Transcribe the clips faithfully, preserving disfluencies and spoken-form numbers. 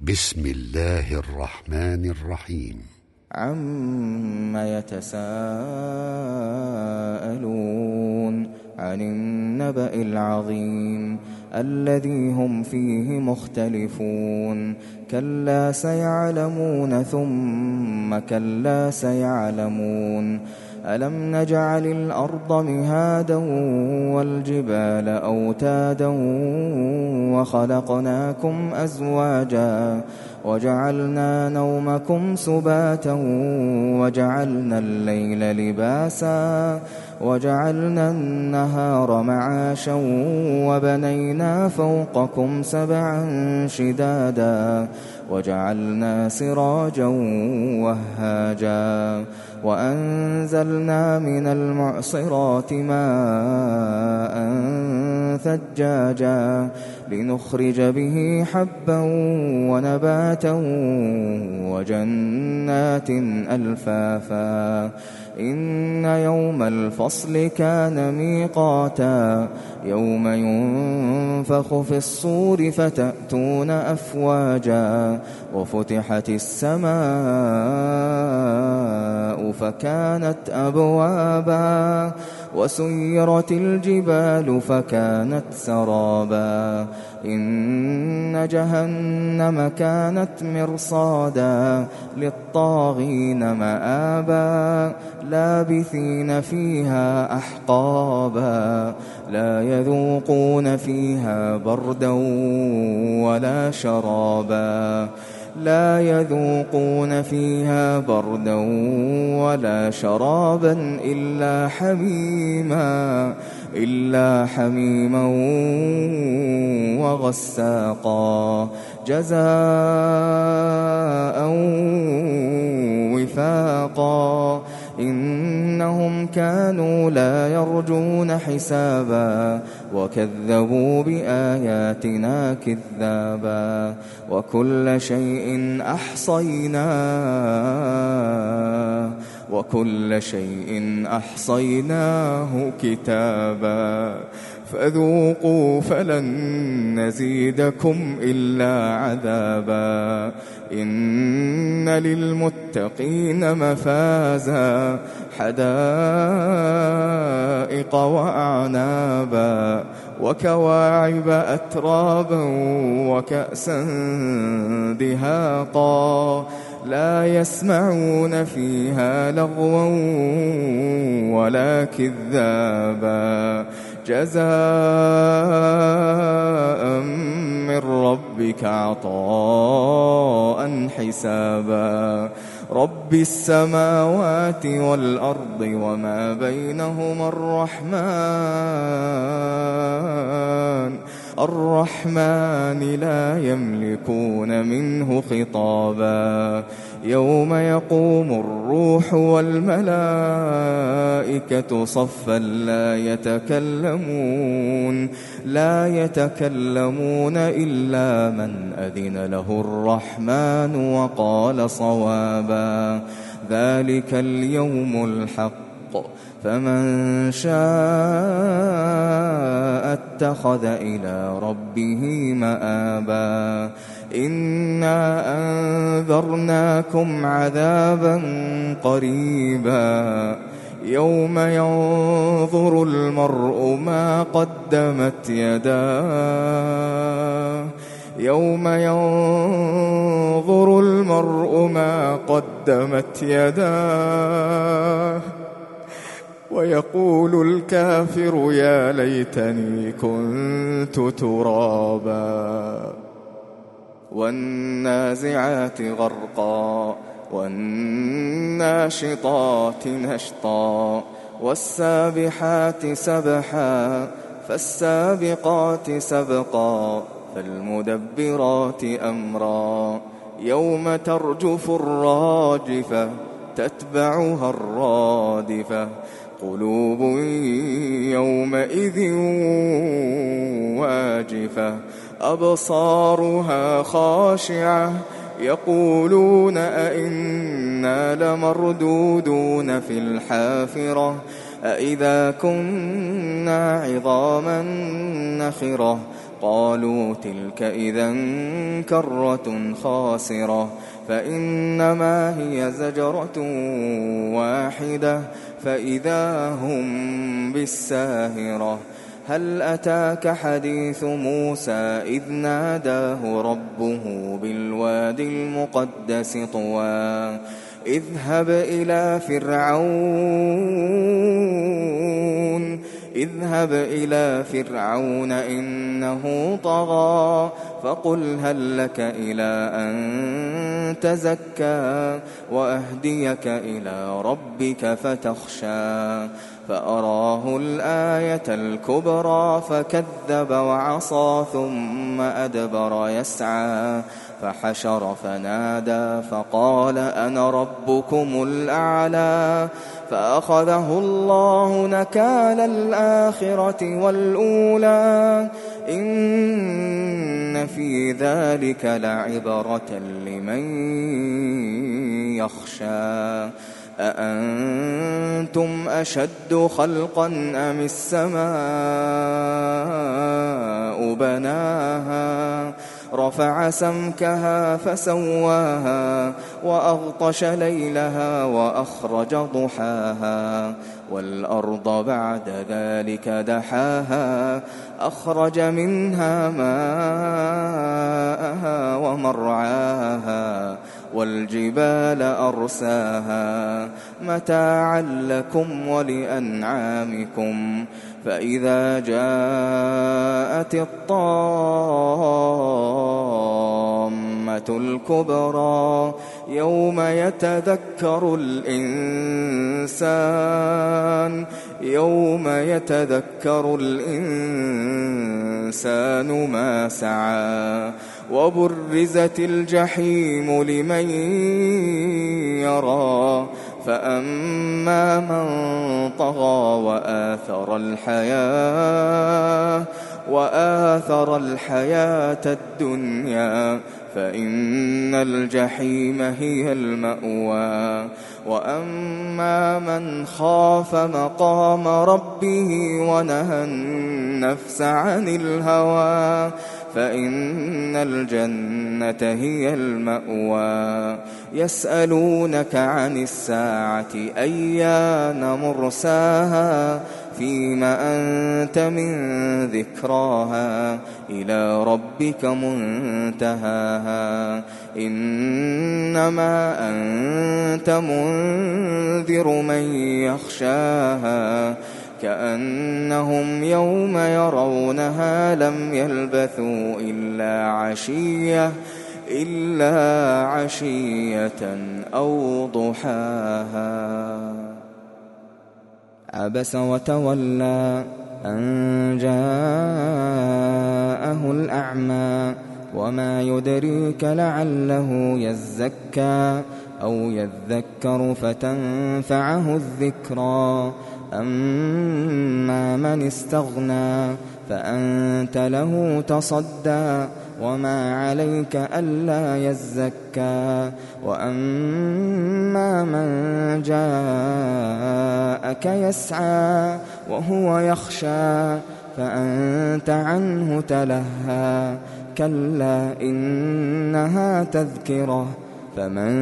بسم الله الرحمن الرحيم. عم يتساءلون عن النبأ العظيم الذي هم فيه مختلفون كلا سيعلمون ثم كلا سيعلمون ألم نجعل الأرض مهادا والجبال أوتادا وخلقناكم أزواجا وجعلنا نومكم سباتا وجعلنا الليل لباسا وجعلنا النهار معاشا وبنينا فوقكم سبعا شدادا وجعلنا سراجا وهاجا وأنزلنا من المعصرات ماء ثجاجا لنخرج به حبا ونباتا وجنات ألفافا إن يوم الفصل كان ميقاتا يوم ينفخ في الصور فتأتون أفواجا وفتحت السماء فكانت أبوابا وسيرت الجبال فكانت سرابا إن جهنم كانت مرصادا للطاغين مآبا لابثين فيها أحقابا لا يذوقون فيها بردا ولا شرابا لا يذوقون فيها بردا ولا شرابا إلا حميما إلا حميما وغساقا جزاء وفاقا إنهم كانوا لا يرجون حسابا وكذبوا بآياتنا كذابا وكل شيء أحصيناه وكل شيء أحصيناه كتابا فذوقوا فلن نزيدكم إلا عذابا إن للمتقين مفازا حدائق وأعنابا وكواعب أترابا وكأسا دهاقا لا يسمعون فيها لغوا ولا كذابا جزاء من ربك عطاء حسابا رب السماوات والأرض وما بينهما الرحمن الرحمن لا يملكون منه خطابا يوم يقوم الروح والملائكة صفا لا يتكلمون لا يتكلمون إلا من أذن له الرحمن وقال صوابا ذلك اليوم الحق فمن شاء اتخذ إلى ربه مآبا إنا أنذرناكم عذابا قريبا يوم ينظر المرء ما قدمت يداه يوم ينظر المرء ما قدمت يداه ويقول الكافر يا ليتني كنت ترابا والنازعات غرقا والناشطات نشطا والسابحات سبحا فالسابقات سبقا فالمدبرات أمرا يوم ترجف الراجفة تتبعها الرادفة قلوب يومئذ واجفة أبصارها خاشعة يقولون أئنا لمردودون في الحافرة أئذا كنا عظاما نخرة قالوا تلك إذا كرة خاسرة فإنما هي زجرة واحدة فإذا هم بالساهرة هل أتاك حديث موسى إذ ناداه ربه بالوادي المقدس طوى اذهب إلى فرعون اذهب إلى فرعون إنه طغى فقل هل لك إلى أن تزكى وأهديك إلى ربك فتخشى فأراه الآية الكبرى فكذب وعصى ثم أدبر يسعى فحشر فنادى فقال أنا ربكم الأعلى فأخذه الله نكال الآخرة والأولى إن في ذلك لعبرة لمن يخشى أأنتم أشد خلقا أم السماء بناها رفع سمكها فسواها وأغطش ليلها وأخرج ضحاها والأرض بعد ذلك دحاها أخرج منها ماءها ومرعاها والجبال أرساها متاعا لكم ولأنعامكم فإذا جاءت الطامة الكبرى يوم يتذكر الإنسان يوم يتذكر الإنسان ما سعى وبرزت الجحيم لمن يرى فأما من طغى وآثر الحياة وآثر الحياة الدنيا فإن الجحيم هي المأوى وأما من خاف مقام ربه ونهى النفس عن الهوى فإن الجنة هي المأوى يسألونك عن الساعة أيان مرساها فيما أنت من ذكراها إلى ربك منتهاها إنما أنت منذر من يخشاها كأنهم يوم يرونها لم يلبثوا إلا عشية إلا عشية أو ضحاها عبس وتولى أن جاءه الأعمى وما يدريك لعله يزكى أو يذكر فتنفعه الذكرى أما من استغنى فأنت له تصدى وما عليك ألا يزكى وأما من جاءك يسعى وهو يخشى فأنت عنه تلهى كلا إنها تذكرة فمن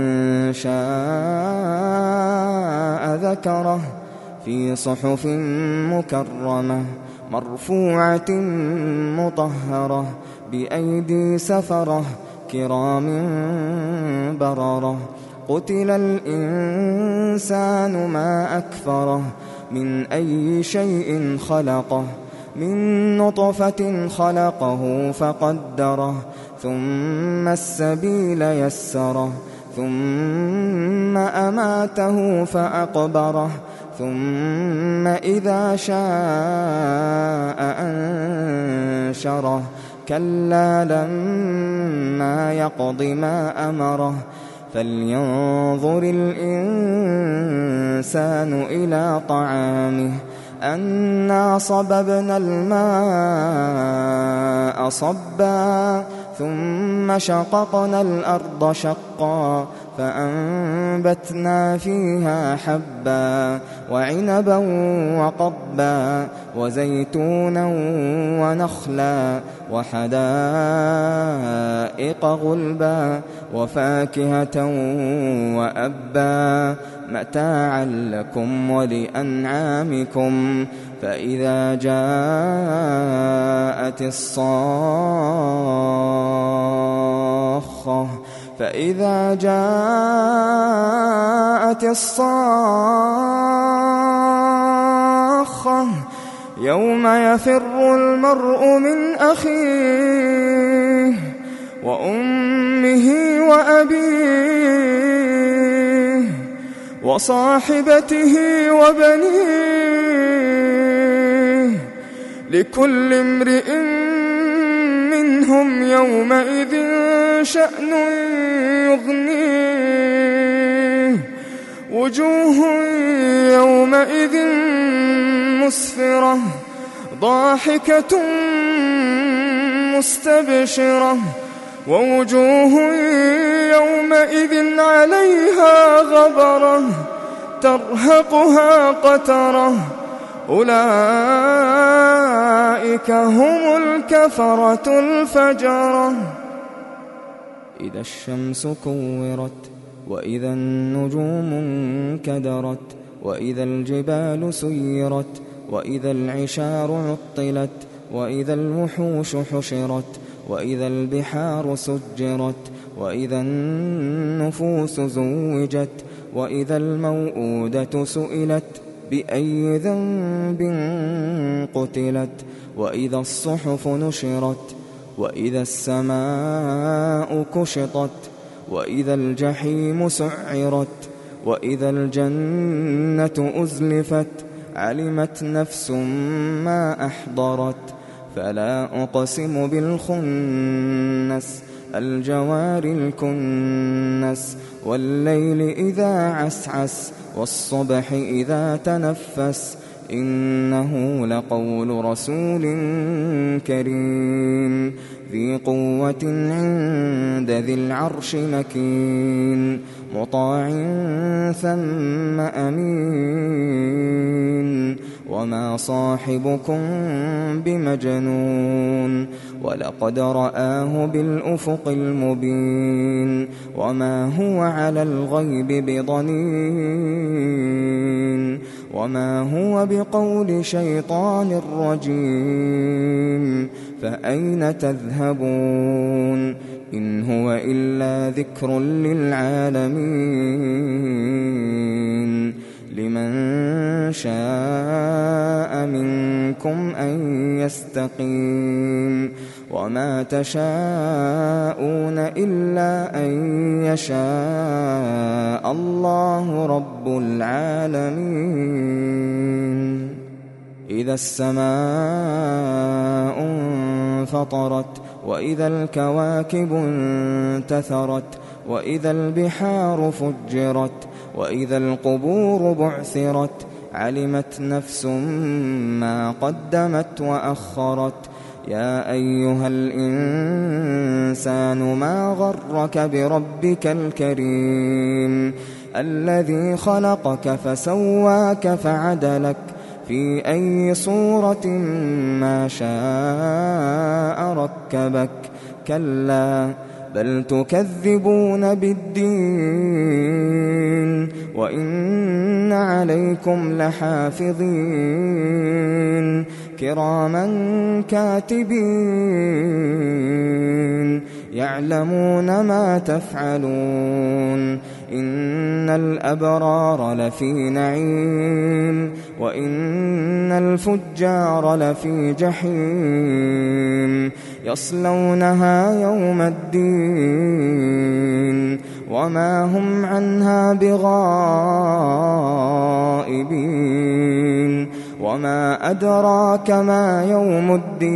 شاء ذكره في صحف مكرمة مرفوعة مطهرة بأيدي سفرة كرام بررة قتل الإنسان ما أكفره من أي شيء خلقه من نطفة خلقه فقدره ثم السبيل يسره ثم أماته فأقبره ثم إذا شاء أنشره كلا لما يقض ما أمره فلينظر الإنسان إلى طعامه أنا صببنا الماء صبا ثم شققنا الأرض شقا فأنبتنا فيها حبا وعنبا وقضبا وزيتونا ونخلا وحدائق غلبا وفاكهة وأبا متاعا لكم ولأنعامكم. فإذا جاءت الصاخة فإذا جاءت الصاخة يوم يفر المرء من أخيه وأمه وأبيه وصاحبته وبنيه لكل امرئ منهم يومئذ شأن يغنيه وجوه يومئذ مسفرة ضاحكة مستبشرة ووجوه يومئذ عليها غبرة ترهقها قترة أولئك هم الكفرة الفجرة. إذا الشمس كورت وإذا النجوم انكدرت وإذا الجبال سيرت وإذا العشار عطلت وإذا الوحوش حشرت وإذا البحار سجرت وإذا النفوس زوجت وإذا الموءودة سئلت بأي ذنب قتلت وإذا الصحف نشرت وإذا السماء كشطت وإذا الجحيم سعرت وإذا الجنة أزلفت علمت نفس ما أحضرت. فلا أقسم بالخنس الجوار الكنس والليل إذا عسعس والصبح إذا تنفس إنه لقول رسول كريم ذي قوة عند ذي العرش مكين مطاع ثم أمين وما صاحبكم بمجنون ولقد رآه بالأفق المبين وما هو على الغيب بضنين وما هو بقول شيطان رجيم فأين تذهبون إن هو إلا ذكر للعالمين لمن شاء منكم أن يستقيم وما تشاءون إلا أن يشاء الله رب العالمين. إذا السماء انفطرت وإذا الكواكب انتثرت وإذا البحار فجرت وإذا القبور بعثرت علمت نفس ما قدمت وأخرت. يا أيها الإنسان ما غرك بربك الكريم الذي خلقك فسواك فعدلك في أي صورة ما شاء ركبك كلا بل تكذبون بالدين وإن عليكم لحافظين كراما كاتبين يعلمون ما تفعلون إن الأبرار لفي نعيم وإن الفجار لفي جحيم يصلونها يوم الدين وما هم عنها بغائبين. وما أدراك ما يوم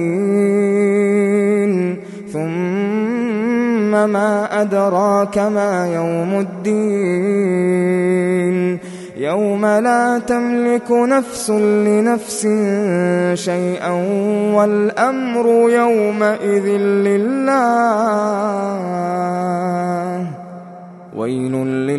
الدين ثم ما أدراك ما يوم الدين يوم لا تملك نفس لنفس شيئا والأمر يومئذ لله. ويل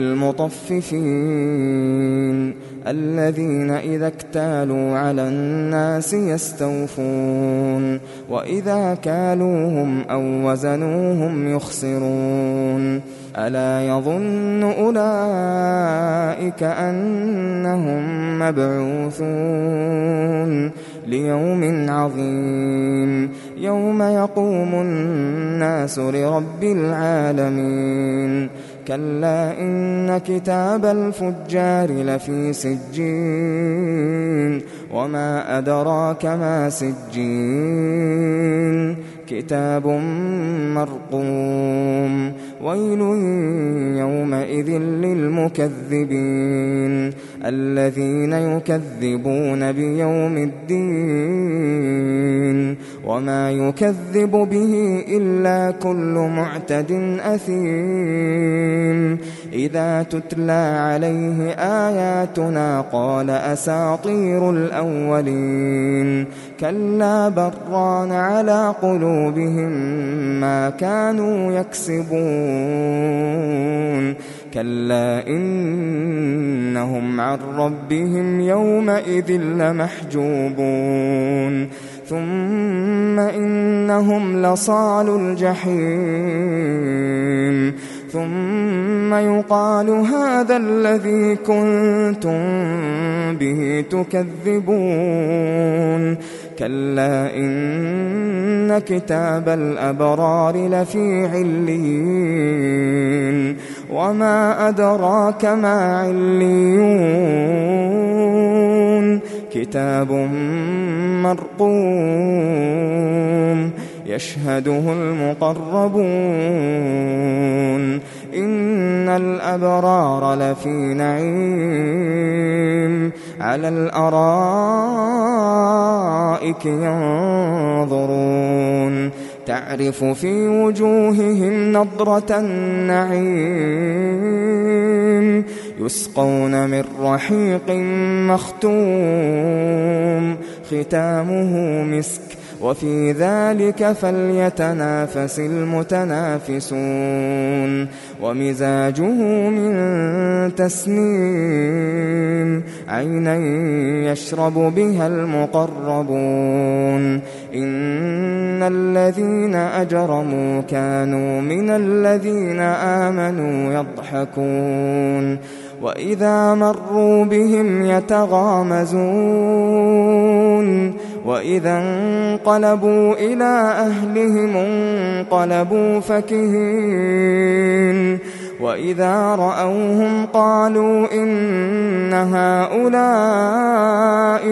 للمطففين الذين إذا اكتالوا على الناس يستوفون وإذا كالوهم أو وزنوهم يخسرون. ألا يظن أولئك أنهم مبعوثون ليوم عظيم يوم يقوم الناس لرب العالمين. كلا إن كتاب الفجار لفي سجين وما أدراك ما سجين كتاب مرقوم. ويل يومئذ للمكذبين الذين يكذبون بيوم الدين وما يكذب به إلا كل معتد أثيم. إذا تتلى عليه آياتنا قال أساطير الأولين. كلا بران على قلوبهم ما كانوا يكسبون. كلا إنهم عن ربهم يومئذ لمحجوبون. ثم إنهم لصالو الجحيم ثم يقال هذا الذي كنتم به تكذبون. كلا إن كتاب الأبرار لفي عليين وما أدراك ما عليون كتاب مرقوم يشهده المقربون. إن الأبرار لفي نعيم على الأرائك ينظرون تعرف في وجوههم نضرة النعيم يسقون من رحيق مختوم ختامه مسك وفي ذلك فليتنافس المتنافسون. ومزاجه من تسنيم عينا يشرب بها المقربون. إن الذين أجرموا كانوا من الذين آمنوا يضحكون وإذا مروا بهم يتغامزون وإذا انقلبوا إلى أهلهم انقلبوا فكهين وإذا رأوهم قالوا إن هؤلاء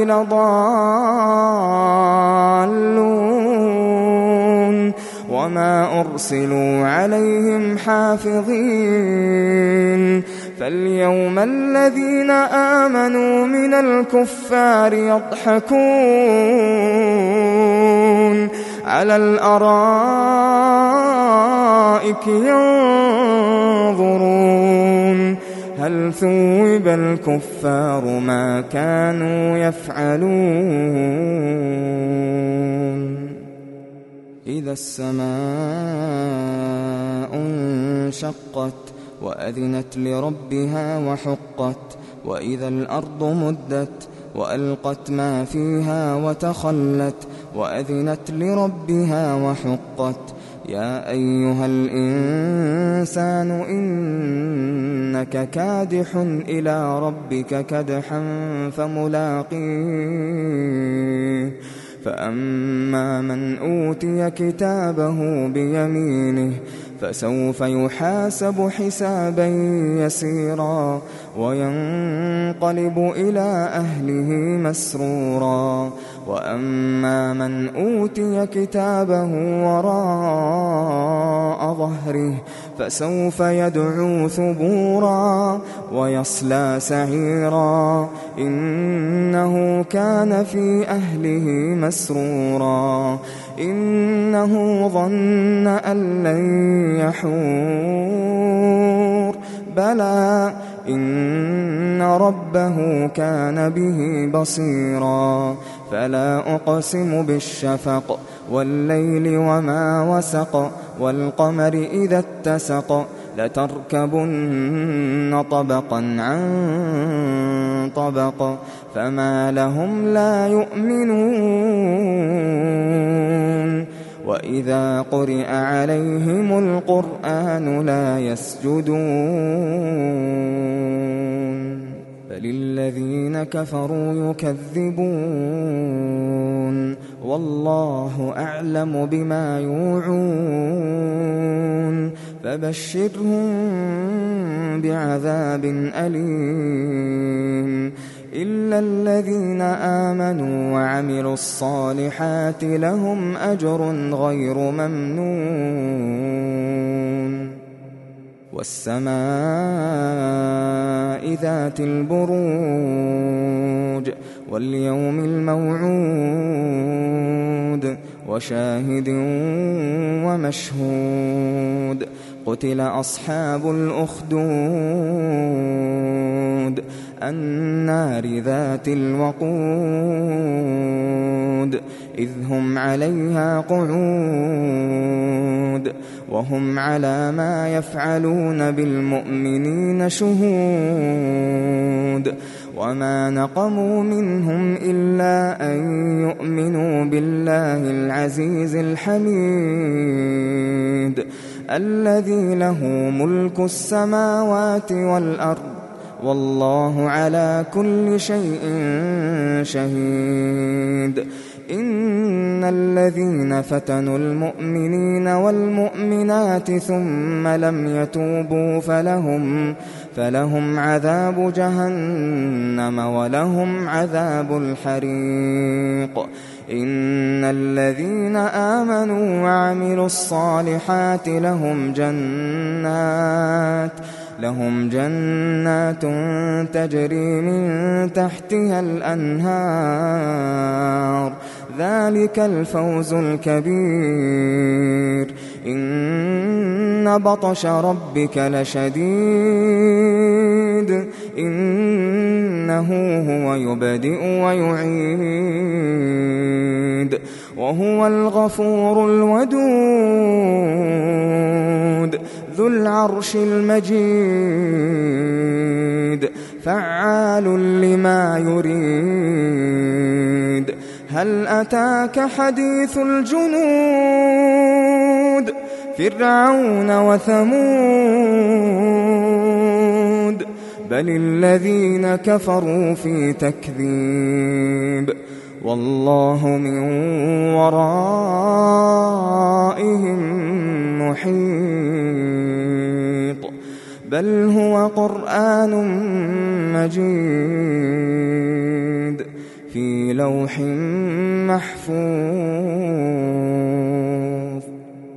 لضالون وما أرسلوا عليهم حافظين. فاليوم الذين آمنوا من الكفار يضحكون على الأرائك ينظرون هل ثوب الكفار ما كانوا يفعلون. إذا السماء انشقت وأذنت لربها وحقت وإذا الأرض مدت وألقت ما فيها وتخلت وأذنت لربها وحقت. يا أيها الإنسان إنك كادح إلى ربك كدحا فملاقيه. فأما من أوتي كتابه بيمينه فسوف يحاسب حسابا يسيرا وينقلب إلى أهله مسرورا. وأما من أوتي كتابه وراء ظهره فسوف يدعو ثبورا ويصلى سعيرا إنه كان في أهله مسرورا. إنه ظن أن لن يحور بلى إن إن ربه كان به بصيرا فلا أقسم بالشفق والليل وما وسق والقمر إذا اتسق لتركبن طبقا عن طبق فما لهم لا يؤمنون وإذا قرئ عليهم القرآن لا يسجدون بل الذين كفروا يكذبون والله أعلم بما يوعون فبشرهم بعذاب أليم إلا الذين آمنوا وعملوا الصالحات لهم أجر غير ممنون والسماء ذات البروج واليوم الموعود وشاهد ومشهود قتل أصحاب الأخدود النار ذات الوقود إذ هم عليها قعود وهم على ما يفعلون بالمؤمنين شهود وما نقموا منهم إلا أن يؤمنوا بالله العزيز الحميد الذي له ملك السماوات والأرض والله على كل شيء شهيد إن الذين فتنوا المؤمنين والمؤمنات ثم لم يتوبوا فلهم فلهم عذاب جهنم ولهم عذاب الحريق إن الذين آمنوا وعملوا الصالحات لهم جنات لهم جنات تجري من تحتها الأنهار ذلك الفوز الكبير إن بطش ربك لشديد إنه هو يبدئ ويعيد وهو الغفور الودود ذو العرش المجيد فعال لما يريد هل أتاك حديث الجنود فرعون وثمود بل الذين كفروا في تكذيب والله من ورائهم محيط بل هو قرآن مجيد في لوح محفوظ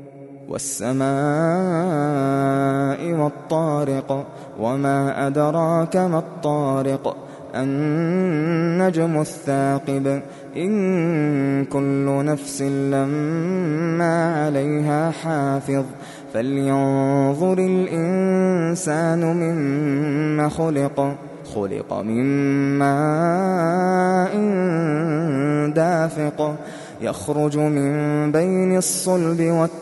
والسماء والطارق وما أدراك ما الطارق النجم الثاقب إن كل نفس لما عليها حافظ فلينظر الإنسان مما خلق خلق من ماء دافق يخرج من بين الصلب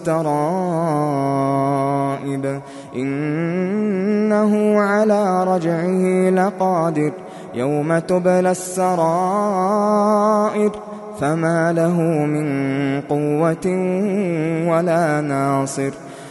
والترائب إنه على رجعه لقادر يوم تبلى السرائر فما له من قوة ولا ناصر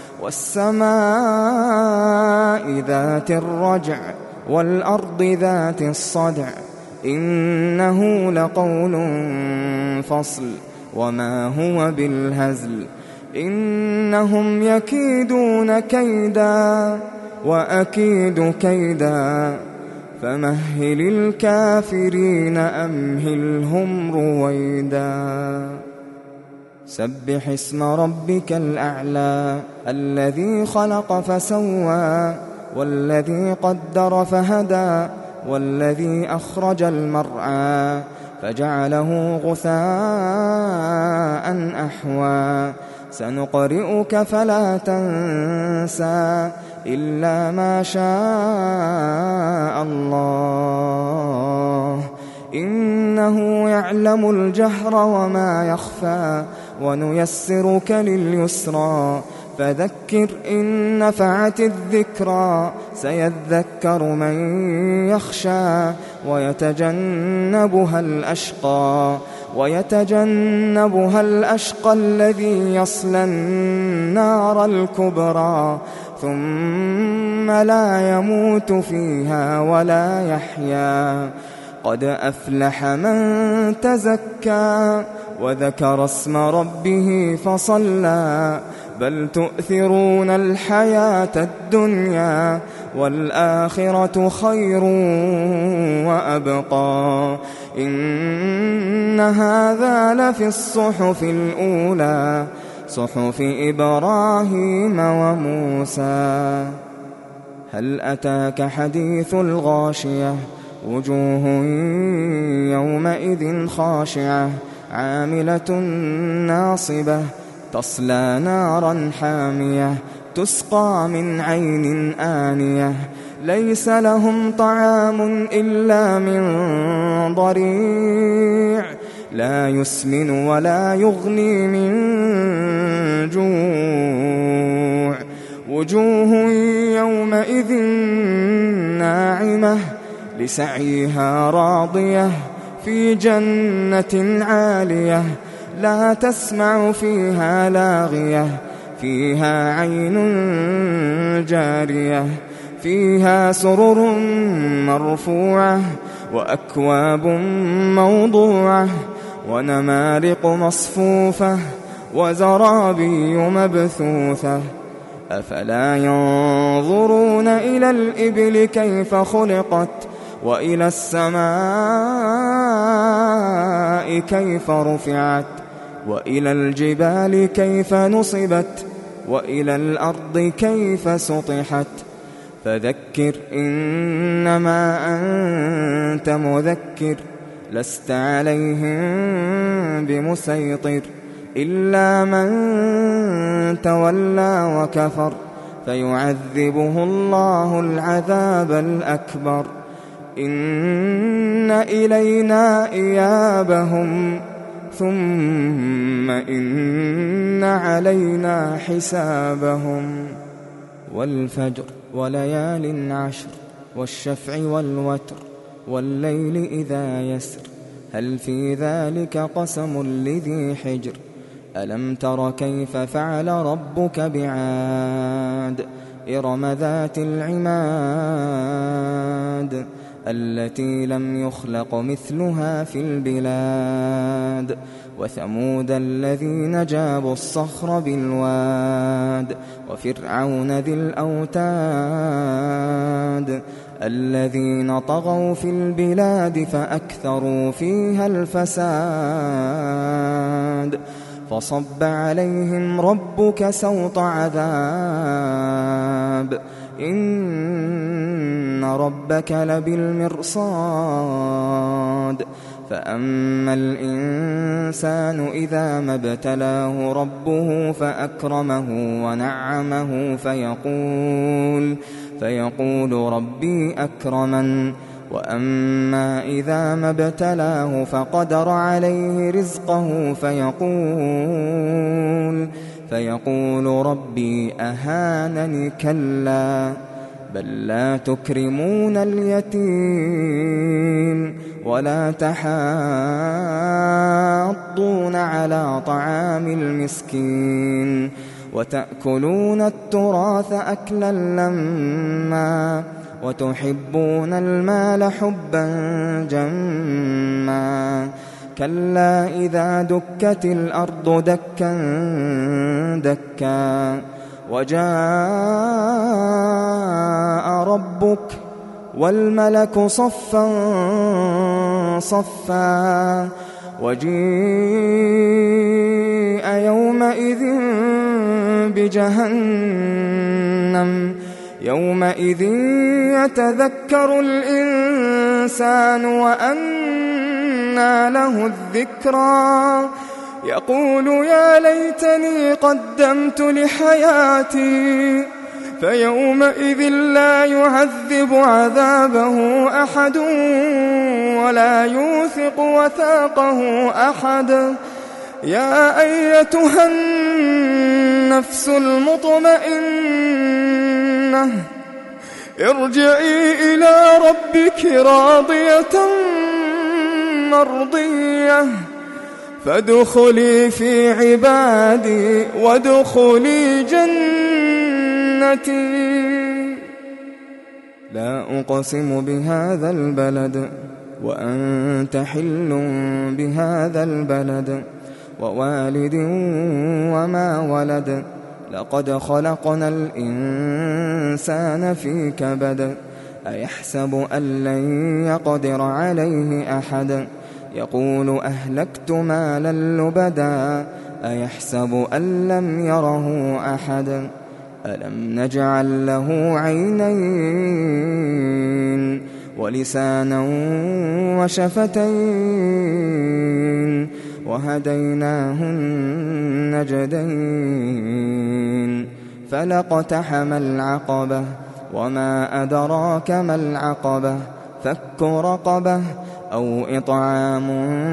والسماء ذات الرجع والأرض ذات الصدع إنه لقول فصل وما هو بالهزل إنهم يكيدون كيدا وأكيد كيدا فمهل الكافرين أمهلهم رويدا سبح اسم ربك الأعلى الذي خلق فسوى والذي قدر فهدى والذي أخرج المرعى فجعله غثاء أحوى سنقرئك فلا تنسى إلا ما شاء الله إنه يعلم الجهر وما يخفى ونيسرك لليسرى فذكر إن نفعت الذكرى سيذكر من يخشى ويتجنبها الأشقى ويتجنبها الأشقى الذي يصلى النار الكبرى ثم لا يموت فيها ولا يحيا قد أفلح من تزكى وذكر اسم ربه فصلى بل تؤثرون الحياة الدنيا والآخرة خير وأبقى إن هذا لفي الصحف الأولى صحف إبراهيم وموسى. هل أتاك حديث الغاشية وجوه يومئذ خاشعة عاملة ناصبة تصلى نارا حامية تسقى من عين آنية ليس لهم طعام إلا من ضريع لا يسمن ولا يغني من جوع وجوه يومئذ ناعمة لسعيها راضية في جنة عالية لا تسمع فيها لاغية فيها عين جارية فيها سرر مرفوعة وأكواب موضوعة ونمارق مصفوفة وزرابي مبثوثة أفلا ينظرون إلى الإبل كيف خلقت وإلى السماء كيف رفعت وإلى الجبال كيف نصبت وإلى الأرض كيف سطحت فذكر إنما أنت مذكر لست عليهم بمسيطر إلا من تولى وكفر فيعذبه الله العذاب الأكبر إن إلينا إيابهم ثم إن علينا حسابهم والفجر وليال عشر والشفع والوتر والليل إذا يسر هل في ذلك قسم لذي حجر ألم تر كيف فعل ربك بعاد إرم ذات العماد التي لم يخلق مثلها في البلاد وثمود الذين جابوا الصخر بالواد وفرعون ذي الأوتاد الذين طغوا في البلاد فأكثروا فيها الفساد فصب عليهم ربك سوط عذاب إن ربك لبالمرصاد فأما الإنسان إذا ما ابتلاه ربه فأكرمه ونعمه فيقول فيقول ربي أكرمن وأما إذا ما ابتلاه فقدر عليه رزقه فيقول فيقول ربي أهانني كلا بل لا تكرمون اليتيم ولا تحاضون على طعام المسكين وتأكلون التراث أكلا لما وتحبون المال حبا جما كلا إذا دكت الأرض دكا دكا وجاء ربك والملك صفا صفا وجيء يومئذ بجهنم يومئذ يتذكر الإنسان وأنى له الذكرى يقول يا ليتني قدمت لحياتي فيومئذ لا يعذب عذابه أحد ولا يوثق وثاقه أحد. يا أيتها النفس المطمئنة ارجعي إلى ربك راضية مرضية فادخلي في عبادي وادخلي جنتي. لا أقسم بهذا البلد وأنت حل بهذا البلد ووالد وما ولد لقد خلقنا الإنسان في كبد. أيحسب أن لن يقدر عليه أحد يقول أهلكت مالا لبدا أيحسب أن لم يره أحد ألم نجعل له عينين ولسانا وشفتين وهديناه النجدين فلاقتحم العقبة وما أدراك ما العقبة فك رقبة أو إطعام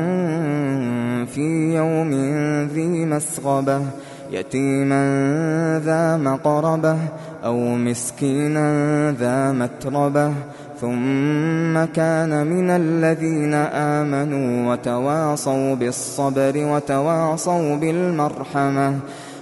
في يوم ذي مسغبة يتيما ذا مقربة أو مسكينا ذا متربة ثم كان من الذين آمنوا وتواصوا بالصبر وتواصوا بالمرحمة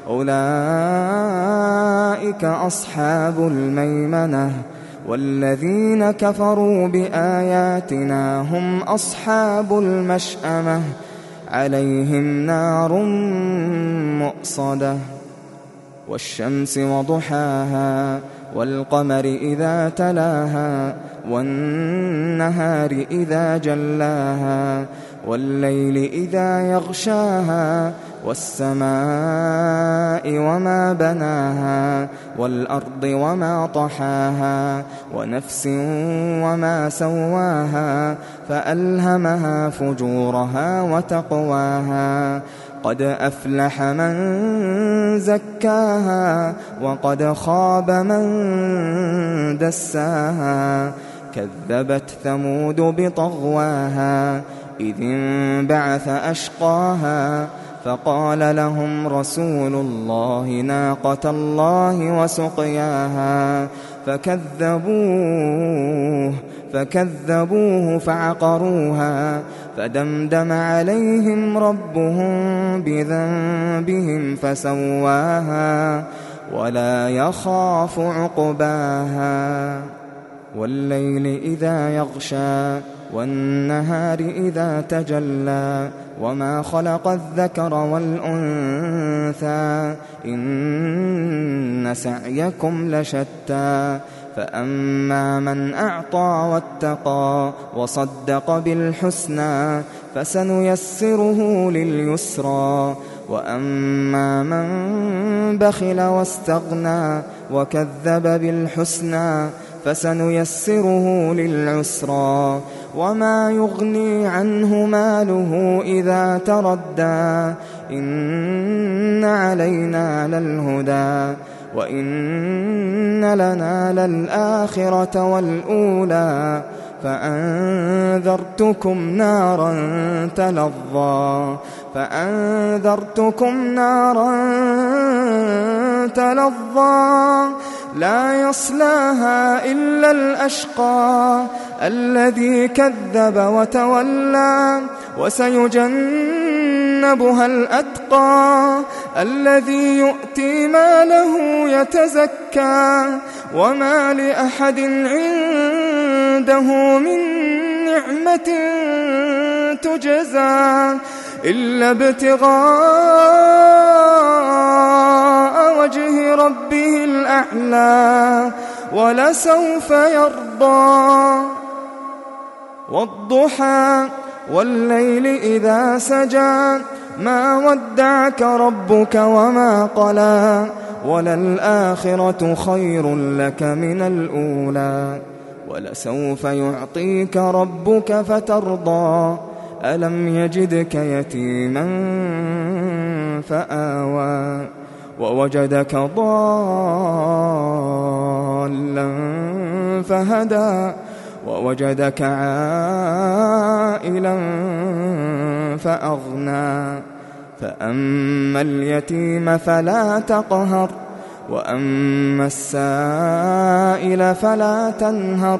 أولئك أصحاب الميمنة والذين كفروا بآياتنا هم أصحاب المشأمة عليهم نار مؤصدة والشمس وضحاها والقمر إذا تلاها والنهار إذا جلاها والليل إذا يغشاها والسماء وما بناها والأرض وما طحاها ونفس وما سواها فألهمها فجورها وتقواها قد أفلح من زكاها وقد خاب من دساها كذبت ثمود بطغواها إذ انبعث أشقاها فقال لهم رسول الله ناقة الله وسقياها فكذبوه فكذبوه فعقروها فدمدم عليهم ربهم بذنبهم فسواها ولا يخاف عقباها والليل إذا يغشى والنهار إذا تجلى وما خلق الذكر والأنثى إن سعيكم لشتى فأما من أعطى واتقى وصدق بالحسنى فسنيسره لليسرى وأما من بخل واستغنى وكذب بالحسنى فسنيسره للعسرى وما يغني عنه ماله إذا تردى إن علينا للهدى وإن لنا للآخرة والأولى فأنذرتكم نارا تلظى فأنذرتكم نارا تلظى لا يصلاها إلا الأشقى الذي كذب وتولى وسيجنبها الأتقى الذي يؤتي ماله يتزكى وما لأحد عنده من نعمة تجزى إلا ابتغاء وجه ربه الأعلى ولسوف يرضى والضحى والليل إذا سجى ما ودعك ربك وما قلى وللآخرة خير لك من الأولى ولسوف يعطيك ربك فترضى ألم يجدك يتيما فآوى ووجدك ضالا فهدى ووجدك عائلا فأغنى فأما اليتيم فلا تقهر وأما السائل فلا تنهر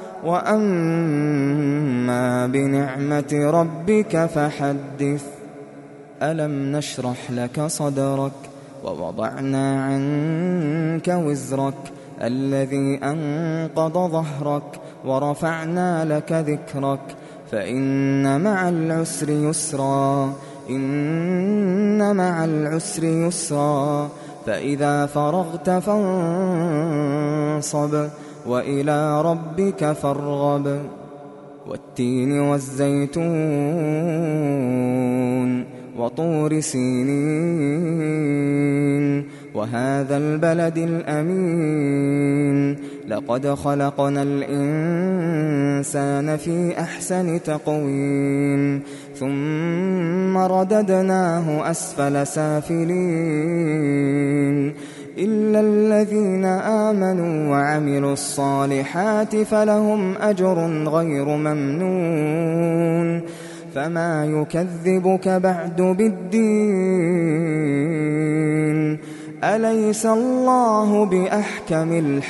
وأما بنعمة ربك فحدث. ألم نشرح لك صدرك ووضعنا عنك وزرك الذي أنقض ظهرك ورفعنا لك ذكرك فإن مع العسر يسرا إن مع العسر يسرا فإذا فرغت فانصب وإلى ربك فارغب. والتين والزيتون وطور سينين وهذا البلد الأمين لقد خلقنا الإنسان في أحسن تقويم ثم رددناه أسفل سافلين إلا الذين آمنوا وعملوا الصالحات فلهم أجر غير ممنون فما يكذبك بعد بالدين أليس الله بأحكم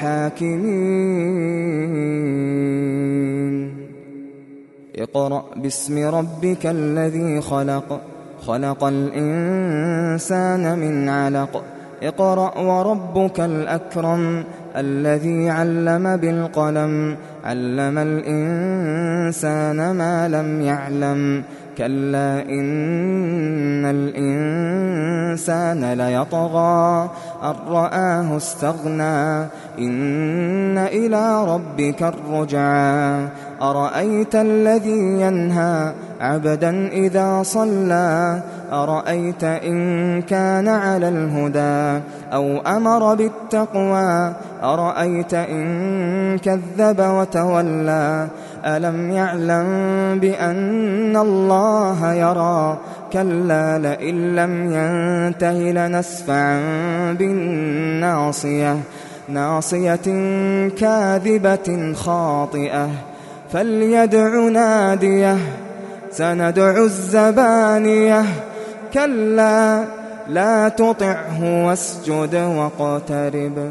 الحاكمين. اقرأ باسم ربك الذي خلق خلق الإنسان من علق اقرأ وربك الأكرم الذي علم بالقلم علم الإنسان ما لم يعلم كلا إن الإنسان ليطغى أن رآه استغنى إن إلى ربك الرجعى أرأيت الذي ينهى عبدا إذا صلى أرأيت إن كان على الهدى أو أمر بالتقوى أرأيت إن كذب وتولى ألم يعلم بأن الله يرى كلا لئن لم ينته لنسفعا بالناصية ناصية كاذبة خاطئة فليدع ناديه سندع الزبانية كلا لا تطعه واسجد واقترب.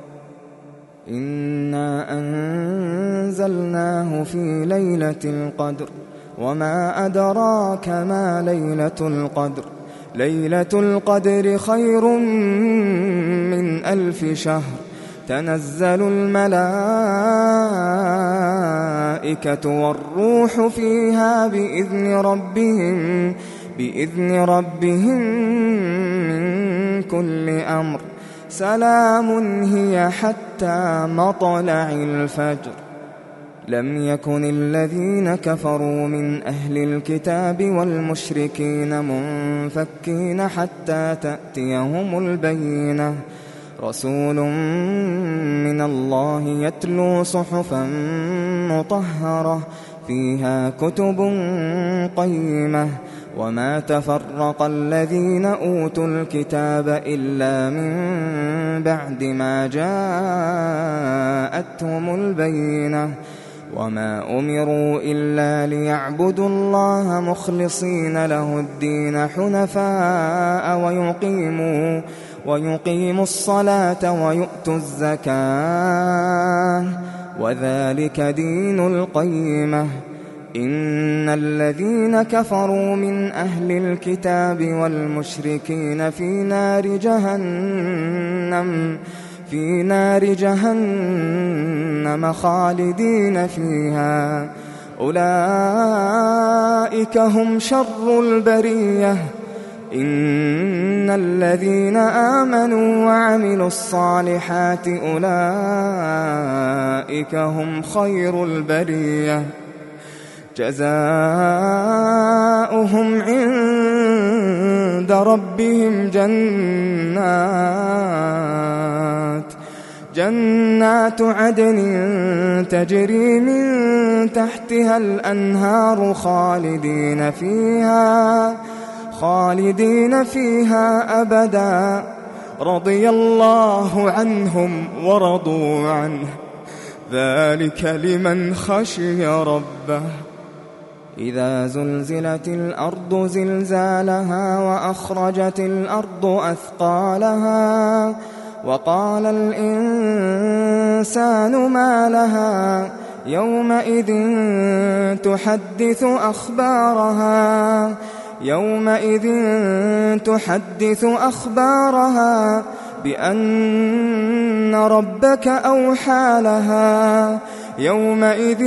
إنا أنزلناه في ليلة القدر وما أدراك ما ليلة القدر ليلة القدر خير من ألف شهر تنزل الملائكة والروح فيها بإذن ربهم بإذن ربهم من كل أمر سلام هي حتى مطلع الفجر. لم يكن الذين كفروا من أهل الكتاب والمشركين منفكين حتى تأتيهم البينة رسول من الله يتلو صحفا مطهرة فيها كتب قيمة وما تفرق الذين أوتوا الكتاب إلا من بعد ما جاءتهم البينة وما أمروا إلا ليعبدوا الله مخلصين له الدين حنفاء ويقيموا ويقيموا الصلاة ويؤتوا الزكاة وذلك دين القيمة. إن الذين كفروا من أهل الكتاب والمشركين في نار جهنم في نار جهنم خالدين فيها أولئك هم شر البرية. إن الذين آمنوا وعملوا الصالحات أولئك هم خير البرية جزاؤهم عند ربهم جنات جنات عدن تجري من تحتها الأنهار خالدين فيها خالدين فيها أبدا رضي الله عنهم ورضوا عنه ذلك لمن خشي ربه. إذا زلزلت الأرض زلزالها وأخرجت الأرض أثقالها وقال الإنسان ما لها يومئذ تحدث أخبارها يومئذ تحدث أخبارها بأن ربك أوحى لها يومئذ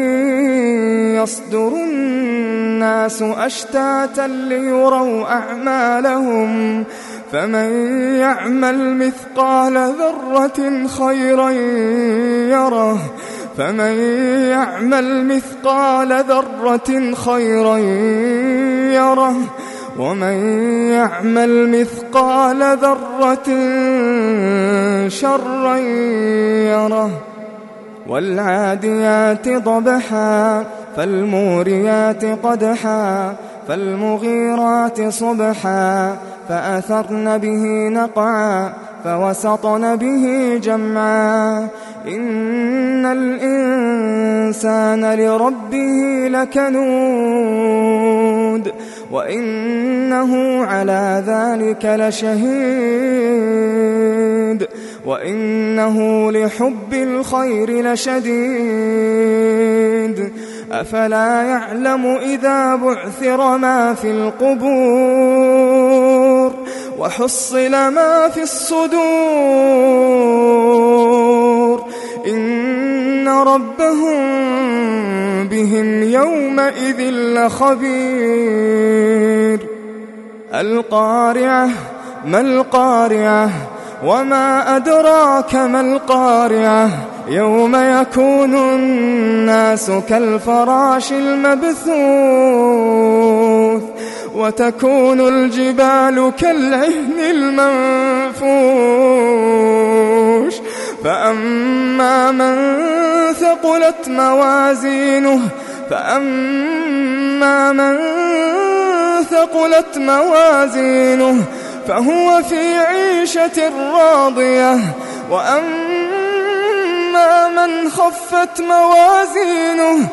يصدر الناس أشتاتا ليروا أعمالهم فمن يعمل مثقال ذرة خيرا يره فمن يعمل مثقال ذرة خيرا يره ومن يعمل مثقال ذرة شرا يره. والعاديات ضبحا فالموريات قدحا فالمغيرات صبحا فأثرن به نقعا فوسطن به جمعا. إن الإنسان لربه لكنود وإنه على ذلك لشهيد وإنه لحب الخير لشديد. أفلا يعلم إذا بعثر ما في القبور وحصل ما في الصدور إن ربهم بهم يومئذ لخبير. القارعة ما القارعة وما أدراك ما القارعة يوم يكون الناس كالفراش المبثوث وتكون الجبال كالعهن المنفوش فأما من ثقلت موازينه فأما من ثقلت موازينه فهو في عيشة راضية وأما من خفت موازينه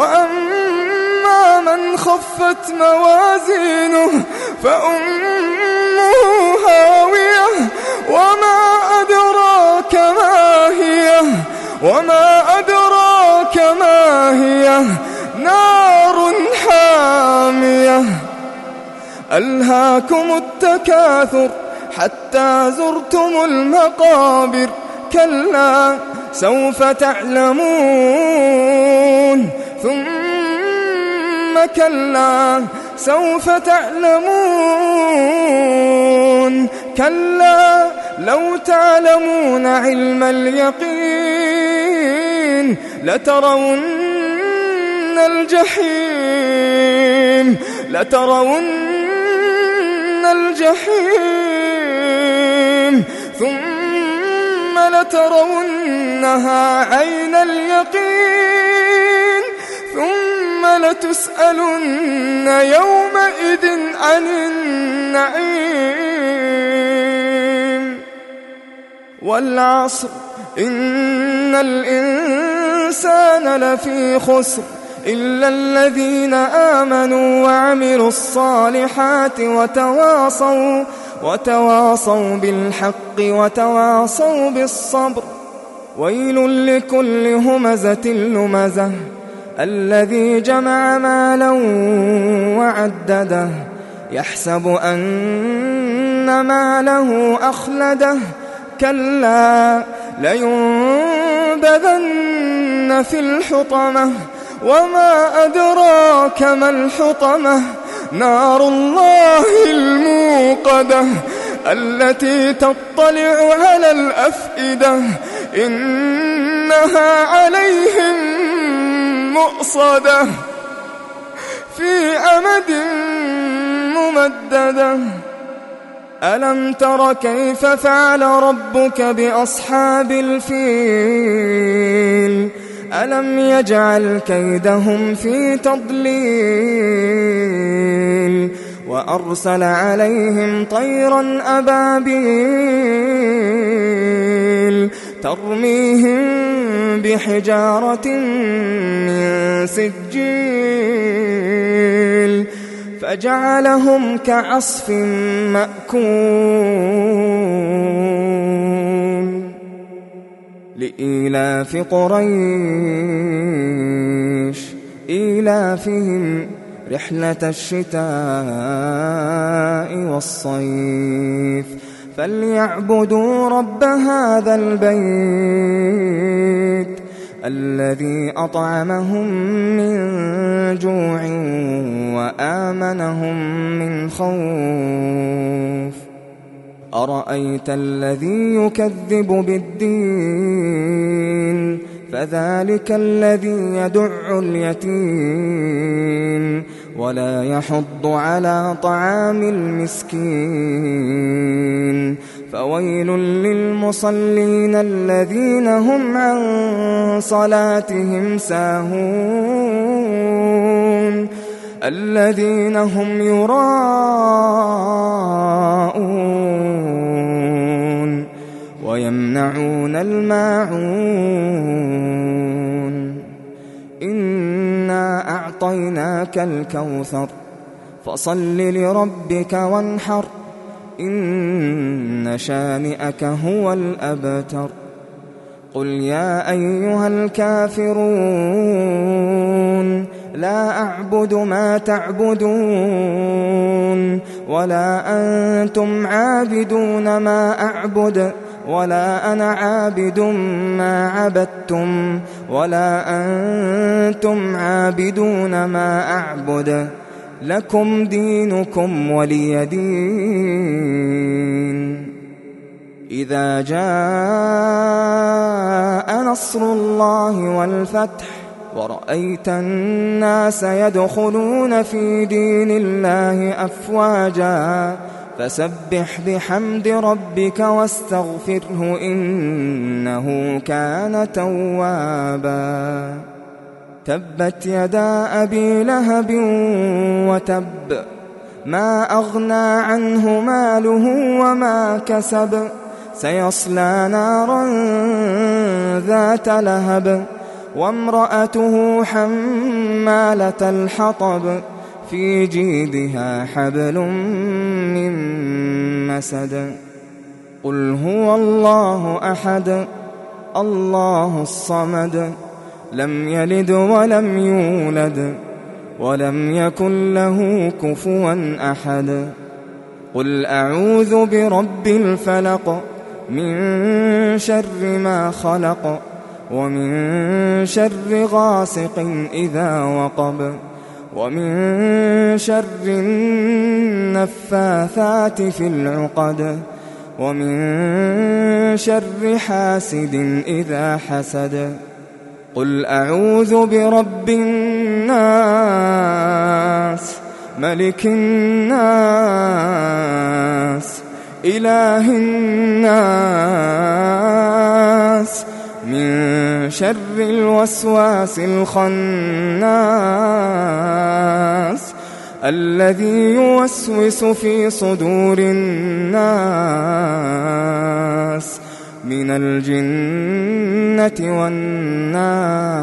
وأما من خفت موازينه فأمه هاوية وما أدراك ما هي وما أدراك ما هي نار حامية. ألهاكم التكاثر حتى زرتم المقابر كلا سوف تعلمون ثم كلا سوف تعلمون كلا لو تعلمون علم اليقين لترون الجحيم لترون الجحيم ثم لترونها عين اليقين ثم لتسألن يومئذ عن النعيم. والعصر إن الإنسان لفي خسر إلا الذين آمنوا وعملوا الصالحات وتواصوا وتواصوا بالحق وتواصوا بالصبر. ويل لكل همزة لمزة الذي جمع مالا وعدده يحسب أن ماله أخلده كلا لينبذن في الحطمة وما أدراك ما الحطمة نار الله الموقدة التي تطلع على الأفئدة إنها عليهم مؤصدة في أمد ممددة. ألم تر كيف فعل ربك بأصحاب الفيل ألم يجعل كيدهم في تضليل وأرسل عليهم طيرا أبابيل ترميهم بحجارة من سجيل فجعلهم كعصف مأكول لإيلاف قريش إيلافهم رحلة الشتاء والصيف فليعبدوا رب هذا البيت الذي أطعمهم من جوع وآمنهم من خوف أرأيت الذي يكذب بالدين فذلك الذي يدع اليتيم ولا يحض على طعام المسكين فويل للمصلين الذين هم عن صلاتهم ساهون الذين هم يراءون ويمنعون الماعون إنا أعطيناك الكوثر فصل لربك وانحر إن شانئك هو الأبتر قل يا أيها الكافرون لا أعبد ما تعبدون ولا أنتم عابدون ما أعبد ولا أنا عابد ما عبدتم ولا أنتم عابدون ما أعبد لكم دينكم ولي دين إذا جاء نصر الله والفتح ورأيت الناس يدخلون في دين الله أفواجا فسبح بحمد ربك واستغفره إنه كان توابا تبت يدا أبي لهب وتب ما أغنى عنه ماله وما كسب سيصلى نارا ذات لهب وامرأته حمالة الحطب في جيدها حبل من مسد قل هو الله أحد الله الصمد لم يلد ولم يولد ولم يكن له كفوا أحد قل أعوذ برب الفلق من شر ما خلق ومن شر غاسق إذا وقب ومن شر النفاثات في العقد ومن شر حاسد إذا حسد قل أعوذ برب الناس ملك الناس إله الناس من شر الوسواس الخناس الذي يوسوس في صدور الناس من الجنة والناس